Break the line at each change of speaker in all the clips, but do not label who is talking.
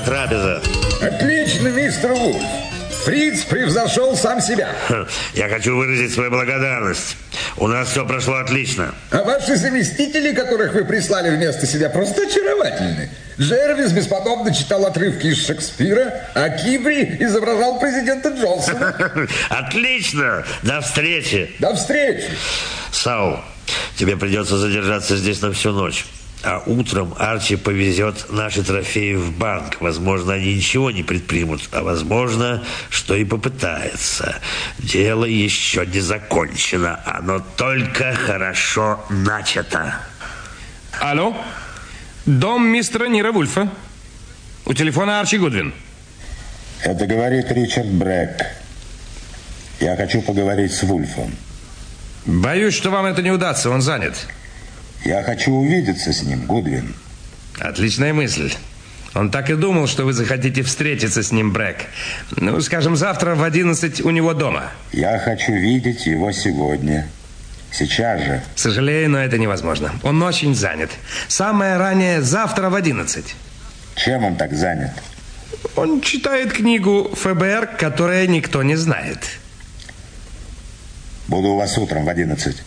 трапеза?
Отлично, мистер Вульф. Фриц превзошел сам себя.
Я хочу выразить свою благодарность. У нас все прошло отлично.
А ваши заместители, которых вы прислали вместо себя, просто очаровательны. Джервис бесподобно читал отрывки из Шекспира, а Кибри изображал президента Джонсона.
Отлично! До встречи!
До встречи!
Саул, тебе придется задержаться здесь на всю ночь. А утром Арчи повезет наши трофеи в банк. Возможно, они ничего не предпримут, а возможно, что и попытается. Дело еще не закончено. Оно только хорошо начато.
Алло? Дом мистера Нира Вульфа. У телефона Арчи Гудвин.
Это говорит Ричард Брэк. Я хочу поговорить с Вульфом.
Боюсь, что вам это не удастся, он занят.
Я хочу увидеться с ним, Гудвин.
Отличная мысль. Он так и думал, что вы захотите встретиться с ним, Брэк. Ну, скажем, завтра в 11 у него дома.
Я хочу видеть его сегодня. Сейчас же.
Сожалею, но это невозможно. Он очень занят. Самое раннее завтра в 11.
Чем он так занят?
Он читает книгу ФБР, которую никто не знает.
Буду у вас утром в 11.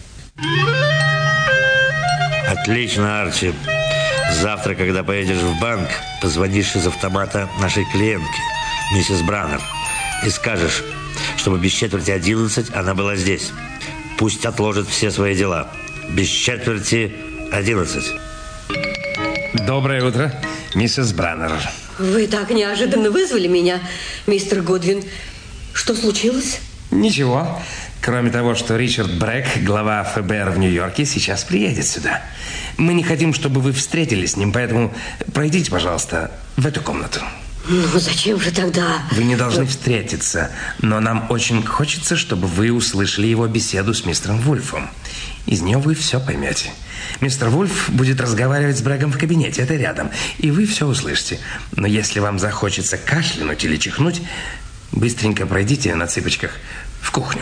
Отлично, Арчи. Завтра, когда поедешь в банк, позвонишь из автомата нашей клиентке, миссис Браннер, и скажешь, чтобы без четверти 11 она была здесь. Пусть отложит все свои дела. Без четверти 11.
Доброе утро, миссис Браннер.
Вы так неожиданно вызвали меня, мистер Гудвин. Что случилось?
Ничего. Кроме того, что Ричард Брэк, глава ФБР в Нью-Йорке, сейчас приедет сюда. Мы не хотим, чтобы вы встретились с ним, поэтому пройдите, пожалуйста, в эту комнату.
Ну, зачем же тогда?
Вы не должны встретиться, но нам очень хочется, чтобы вы услышали его беседу с мистером Вульфом. Из нее вы все поймете. Мистер Вульф будет разговаривать с Брэгом в кабинете, это рядом, и вы все услышите. Но если вам захочется кашлянуть или чихнуть, быстренько пройдите на цыпочках в кухню.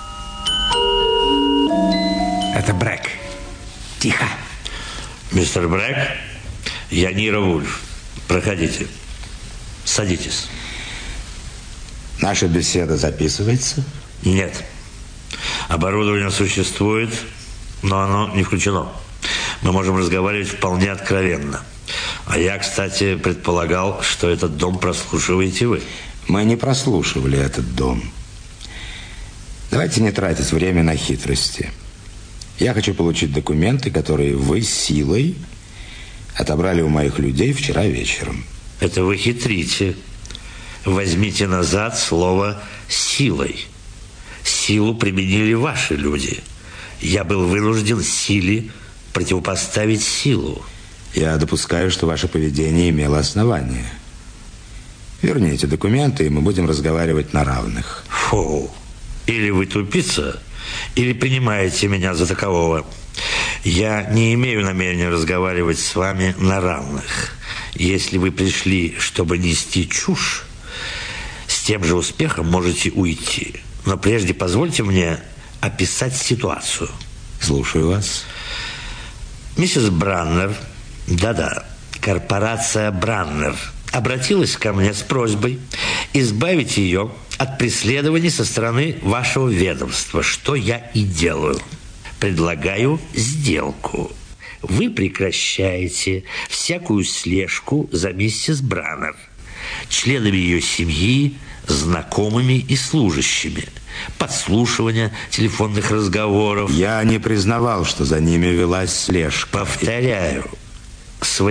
Это Брэк. Тихо.
Мистер Брэк, я Нира Вульф. Проходите. Садитесь.
Наша беседа записывается?
Нет. Оборудование существует, но оно не включено. Мы можем разговаривать вполне откровенно. А я, кстати, предполагал, что этот дом прослушиваете вы.
Мы не прослушивали этот дом. Давайте не тратить время на хитрости. Я хочу получить документы, которые вы силой отобрали у моих людей вчера вечером.
Это вы хитрите. Возьмите назад слово «силой». Силу применили ваши люди. Я был вынужден силе противопоставить силу.
Я допускаю, что ваше поведение имело основание. Верните документы, и мы будем разговаривать на равных.
Фу. Или вы тупица, или принимаете меня за такового. Я не имею намерения разговаривать с вами на равных. Если вы пришли, чтобы нести чушь, с тем же успехом можете уйти. Но прежде позвольте мне описать ситуацию.
Слушаю вас.
Миссис Браннер, да-да, корпорация Браннер, обратилась ко мне с просьбой избавить ее от преследований со стороны вашего ведомства, что я и делаю. Предлагаю сделку. Вы прекращаете всякую слежку за миссис Браннер, членами ее семьи, знакомыми и служащими, подслушивание телефонных разговоров.
Я не признавал, что за ними велась слежка.
Повторяю, с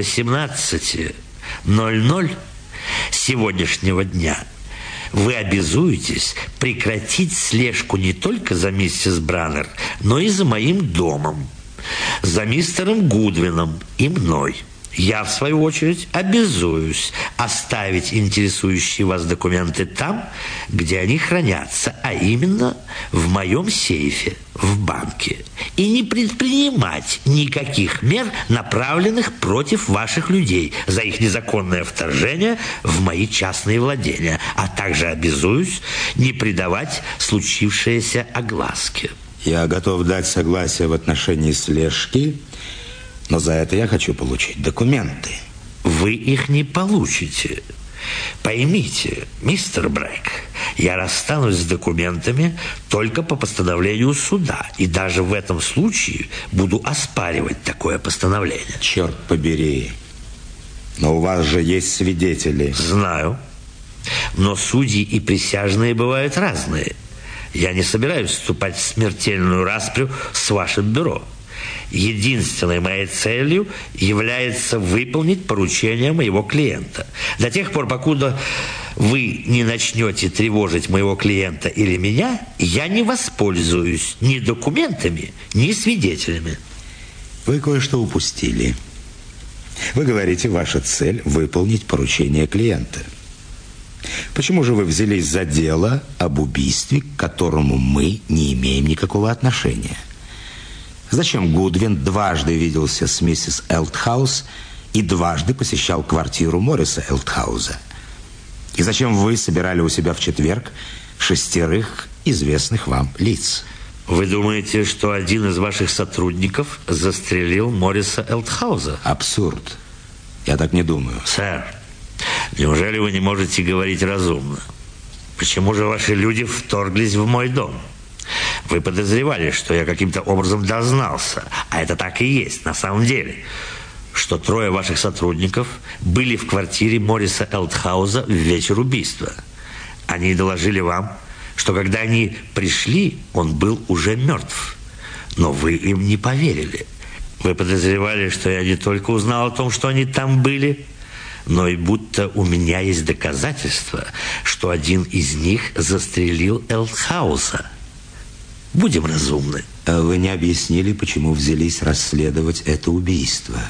18:00 сегодняшнего дня вы обязуетесь прекратить слежку не только за миссис Браннер, но и за моим домом, за мистером Гудвином и мной. Я, в свою очередь, обязуюсь оставить интересующие вас документы там, где они хранятся, а именно в моем сейфе в банке, и не предпринимать никаких мер, направленных против ваших людей за их незаконное вторжение в мои частные владения, а также обязуюсь не придавать случившееся огласке.
Я готов дать согласие в отношении слежки, но за это я хочу получить документы.
Вы их не получите. Поймите, мистер Брэк, я расстанусь с документами только по постановлению суда. И даже в этом случае буду оспаривать такое постановление.
Черт побери. Но у вас же есть свидетели.
Знаю. Но судьи и присяжные бывают разные. Я не собираюсь вступать в смертельную распрю с вашим бюро. Единственной моей целью является выполнить поручение моего клиента. До тех пор, покуда вы не начнете тревожить моего клиента или меня, я не воспользуюсь ни документами, ни свидетелями.
Вы кое-что упустили. Вы говорите, ваша цель – выполнить поручение клиента. Почему же вы взялись за дело об убийстве, к которому мы не имеем никакого отношения? Зачем Гудвин дважды виделся с миссис Элтхаус и дважды посещал квартиру Морриса Элтхауза? И зачем вы собирали у себя в четверг 6 известных вам лиц?
Вы думаете, что один из ваших сотрудников застрелил Морриса Элтхауза?
Абсурд. Я так не думаю.
Сэр, неужели вы не можете говорить разумно? Почему же ваши люди вторглись в мой дом? Вы подозревали, что я каким-то образом дознался, а это так и есть на самом деле, что 3 ваших сотрудников были в квартире Морриса Элтхауза в вечер убийства. Они доложили вам, что когда они пришли, он был уже мертв. Но вы им не поверили. Вы подозревали, что я не только узнал о том, что они там были, но и будто у меня есть доказательства, что один из них застрелил Элтхауза. Будем разумны.
Вы не объяснили, почему взялись расследовать это убийство.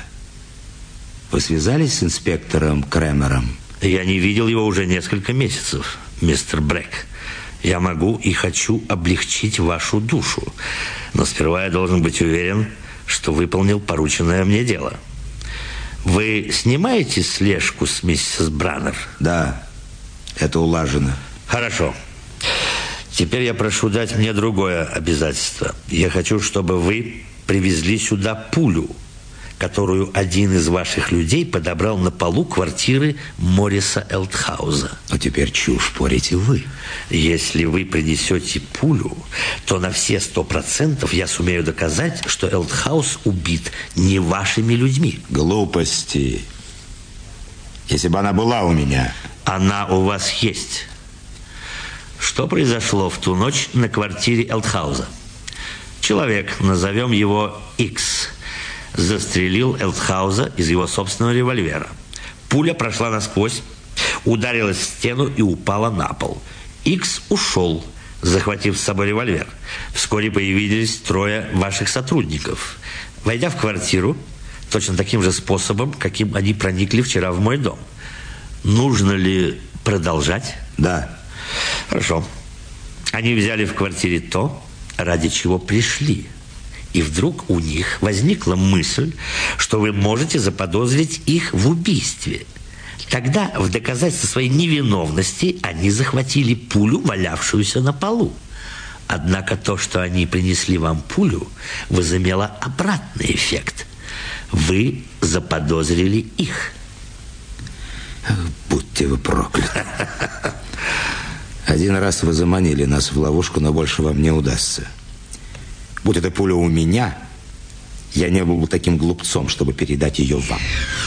Вы связались с инспектором Крэмером?
Я не видел его уже несколько месяцев, мистер Брэк. Я могу и хочу облегчить вашу душу. Но сперва я должен быть уверен, что выполнил порученное мне дело. Вы снимаете слежку с миссис Браннер?
Да, это улажено.
Хорошо. Теперь я прошу дать мне другое обязательство. Я хочу, чтобы вы привезли сюда пулю, которую один из ваших людей подобрал на полу квартиры Морриса Элтхауза.
Но теперь чушь порите вы.
Если вы принесете пулю, то на все 100% я сумею доказать, что Элтхауз убит не вашими людьми.
Глупости. Если бы она была у меня.
Она у вас есть. Что произошло в ту ночь на квартире Элтхауза? Человек, назовем его X, застрелил Элтхауза из его собственного револьвера. Пуля прошла насквозь, ударилась в стену и упала на пол. X ушел, захватив с собой револьвер. Вскоре появились 3 ваших сотрудников. Войдя в квартиру, точно таким же способом, каким они проникли вчера в мой дом. Нужно ли продолжать?
Да.
Хорошо. Они взяли в квартире то, ради чего пришли. И вдруг у них возникла мысль, что вы можете заподозрить их в убийстве. Тогда, в доказательство своей невиновности, они захватили пулю, валявшуюся на полу. Однако то, что они принесли вам пулю, возымело обратный эффект. Вы заподозрили их.
Будьте вы прокляты. Один раз вы заманили нас в ловушку, но больше вам не удастся. Будь эта пуля у меня, я не был бы таким глупцом, чтобы передать ее вам.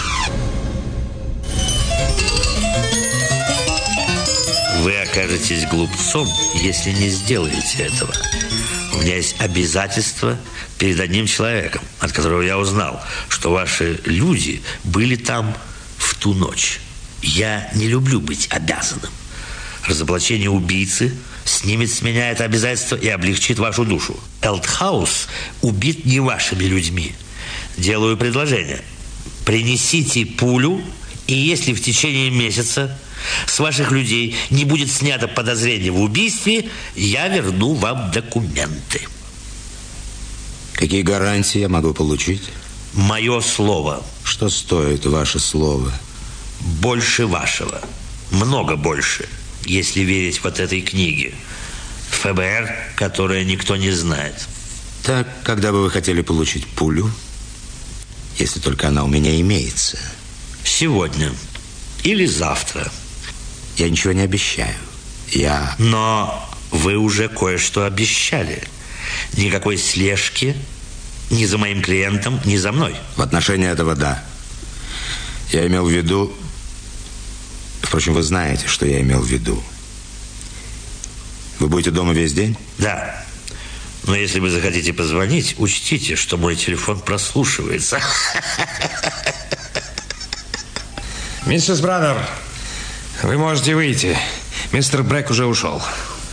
Вы окажетесь глупцом, если не сделаете этого. У меня есть обязательства перед одним человеком, от которого я узнал, что ваши люди были там в ту ночь. Я не люблю быть обязанным. Разоблачение убийцы снимет с меня это обязательство и облегчит вашу душу. Элтхауз убит не вашими людьми. Делаю предложение. Принесите пулю, и если в течение месяца с ваших людей не будет снято подозрение в убийстве, я верну вам документы.
Какие гарантии я могу получить?
Мое слово.
Что стоит ваше слово?
Больше вашего. Много больше. Если верить вот этой книге. ФБР, которое никто не знает.
Так, когда бы вы хотели получить пулю? Если только она у меня имеется.
Сегодня или завтра.
Я ничего не обещаю.
Но вы уже кое-что обещали. Никакой слежки ни за моим клиентом, ни за мной.
В отношении этого да. Я имел в виду... Впрочем, вы знаете, что я имел в виду. Вы будете дома весь день?
Да. Но если вы захотите позвонить, учтите, что мой телефон прослушивается.
Миссис Браннер, вы можете выйти. Мистер Брэк уже ушел.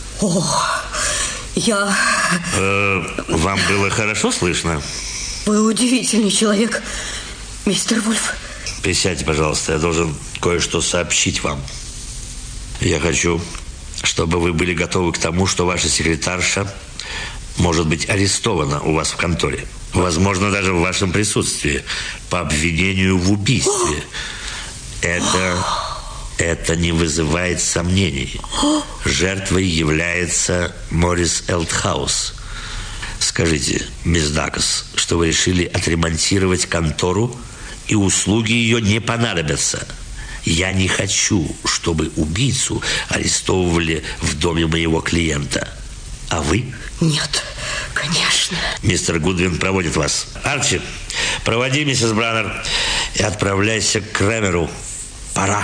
Вам было хорошо слышно?
Вы удивительный человек, мистер Вульф.
Присядьте, пожалуйста, я должен кое-что сообщить вам. Я хочу, чтобы вы были готовы к тому, что ваша секретарша может быть арестована у вас в конторе. Возможно, даже в вашем присутствии по обвинению в убийстве. Это не вызывает сомнений. Жертвой является Моррис Элтхаус. Скажите, мисс Дакас, что вы решили отремонтировать контору, и услуги ее не понадобятся. Я не хочу, чтобы убийцу арестовывали в доме моего клиента. А вы?
Нет, конечно.
Мистер Гудвин проводит вас. Арчи, проводи миссис Браннер и отправляйся к Крэмеру. Пора.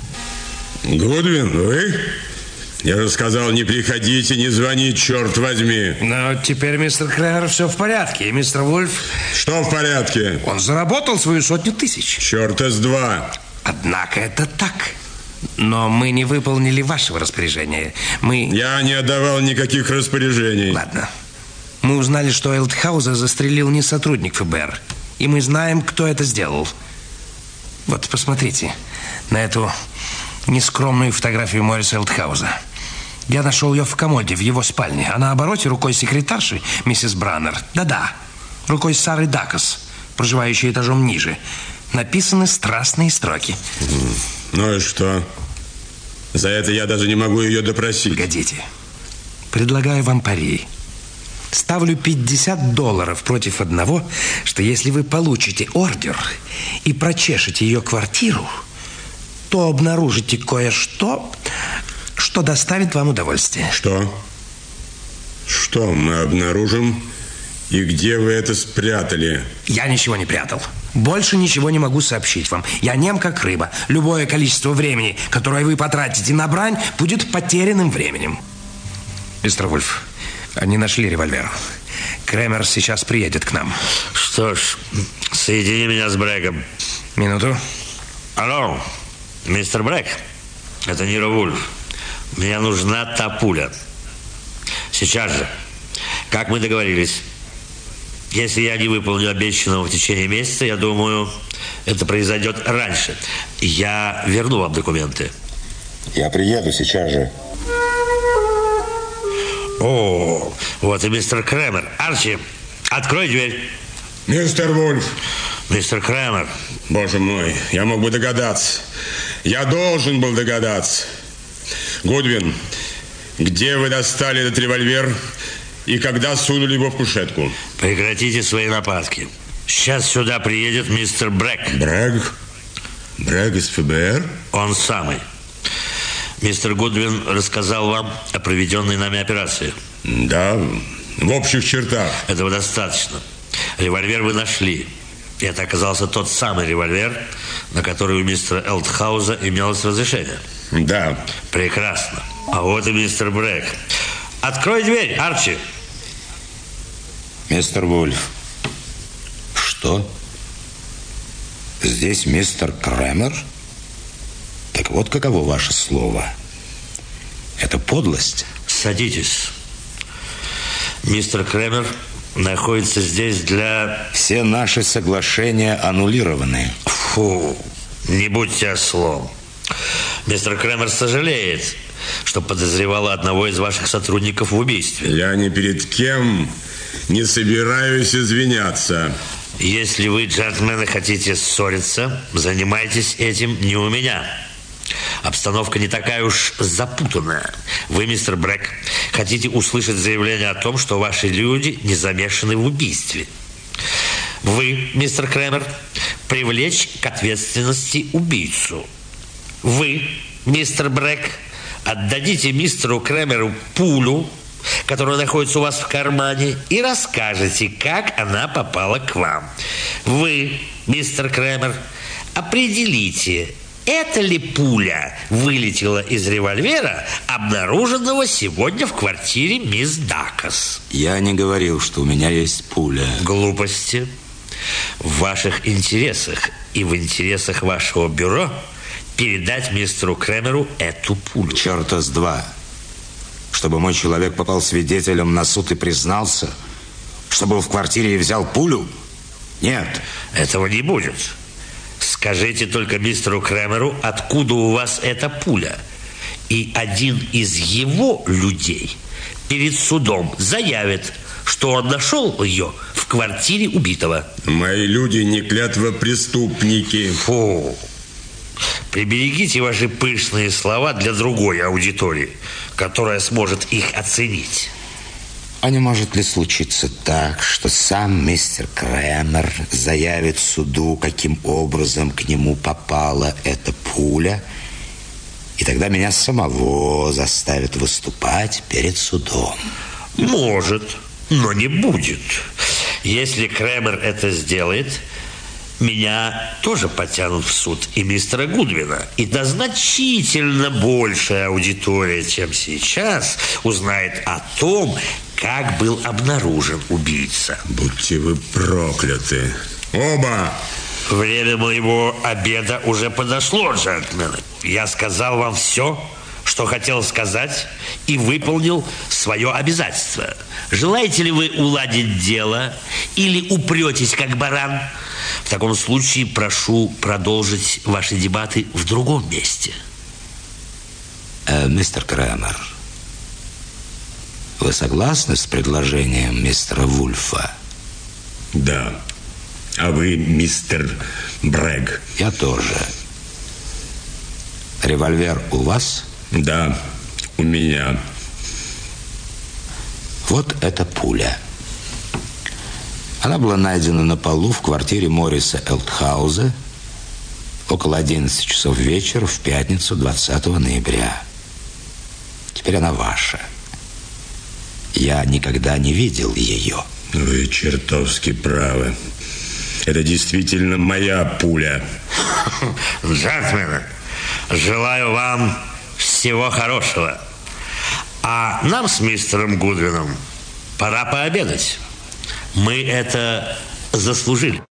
Гудвин, вы? Я же сказал, не приходите, не звони, черт возьми.
Но теперь, мистер Крэмер, все в порядке. И мистер Вульф...
Что в порядке?
Он заработал свою 100 000.
Черта с два.
Однако это так. Но мы не выполнили вашего распоряжения.
Я не отдавал никаких распоряжений.
Ладно. Мы узнали, что Элтхауза застрелил не сотрудник ФБР. И мы знаем, кто это сделал. Вот, посмотрите на эту нескромную фотографию Морриса Элтхауза. Я нашел ее в комоде в его спальне. А на обороте рукой секретарши, миссис Браннер, да-да, рукой Сары Дакас, проживающей этажом ниже, написаны страстные строки.
Ну и что? За это я даже не могу ее допросить.
Погодите. Предлагаю вам пари. Ставлю $50 против одного, что если вы получите ордер и прочешете ее квартиру, то обнаружите кое-что, что доставит вам удовольствие.
Что? Что мы обнаружим? И где вы это спрятали?
Я ничего не прятал. Больше ничего не могу сообщить вам. Я нем как рыба. Любое количество времени, которое вы потратите на брань, будет потерянным временем. Мистер Вульф, они нашли револьвер. Крэмер сейчас приедет к нам.
Что ж, соедини меня с Брэгом.
Минуту.
Алло, мистер Брэк, это Ниро Вульф. Мне нужна та пуля. Сейчас же. Как мы договорились. Если я не выполню обещанного в течение месяца, я думаю, это произойдет раньше. Я верну вам документы.
Я приеду сейчас же.
О, вот и мистер Крэмер. Арчи, открой дверь.
Мистер Вульф.
Мистер Крэмер.
Боже мой, я мог бы догадаться. Я должен был догадаться. Гудвин, где вы достали этот револьвер и когда сунули его в кушетку?
Прекратите свои нападки. Сейчас сюда приедет мистер Брэк.
Брэк? Брэк из ФБР?
Он самый. Мистер Гудвин рассказал вам о проведенной нами операции.
Да, в общих чертах.
Этого достаточно. Револьвер вы нашли. И это оказался тот самый револьвер, на который у мистера Элтхауза имелось разрешение.
Да.
Прекрасно. А вот и мистер Брэк. Открой дверь, Арчи.
Мистер Вульф. Что? Здесь мистер Крэмер? Так вот каково ваше слово. Это подлость.
Садитесь. Мистер Крэмер находится здесь для...
Все наши соглашения аннулированы.
Фу, не будьте ослом. Мистер Крэмер сожалеет, что подозревала одного из ваших сотрудников в убийстве.
Я ни перед кем не собираюсь извиняться.
Если вы, джентльмены, хотите ссориться, занимайтесь этим не у меня. Обстановка не такая уж запутанная. Вы, мистер Брэк, хотите услышать заявление о том, что ваши люди не замешаны в убийстве. Вы, мистер Крэмер, привлечь к ответственности убийцу. Вы, мистер Брэк, отдадите мистеру Кремеру пулю, которая находится у вас в кармане, и расскажете, как она попала к вам. Вы, мистер Кремер, определите, эта ли пуля вылетела из револьвера, обнаруженного сегодня в квартире мисс Дакас.
Я не говорил, что у меня есть пуля.
Глупости. В ваших интересах и в интересах вашего бюро передать мистеру Кремеру эту пулю.
Черта с два. Чтобы мой человек попал свидетелем на суд и признался, что был в квартире и взял пулю? Нет.
Этого не будет. Скажите только мистеру Кремеру, откуда у вас эта пуля. И один из его людей перед судом заявит, что он нашел ее в квартире убитого.
Мои люди не клятвопреступники.
Фу. Приберегите ваши пышные слова для другой аудитории, которая сможет их оценить.
А не может ли случиться так, что сам мистер Кремер заявит суду, каким образом к нему попала эта пуля, и тогда меня самого заставят выступать перед судом?
Может, но не будет. Если Кремер это сделает, меня тоже потянут в суд, и мистера Гудвина. И да значительно большая аудитория, чем сейчас, узнает о том, как был обнаружен убийца.
Будьте вы прокляты. Оба!
Время моего обеда уже подошло, джентльмены. Я сказал вам все, что хотел сказать, и выполнил свое обязательство. Желаете ли вы уладить дело или упретесь, как баран? В таком случае прошу продолжить ваши дебаты в другом месте.
Мистер Кремер, вы согласны с предложением мистера Вульфа?
Да. А вы, мистер Брэг?
Я тоже. Револьвер у вас?
Да, у меня.
Вот эта пуля. Она была найдена на полу в квартире Морриса Элтхауза около 11 часов вечера в пятницу 20 ноября. Теперь она ваша. Я никогда не видел ее.
Вы чертовски правы. Это действительно моя пуля.
Джентльмены, желаю вам всего хорошего. А нам с мистером Гудвином пора пообедать. Мы это заслужили.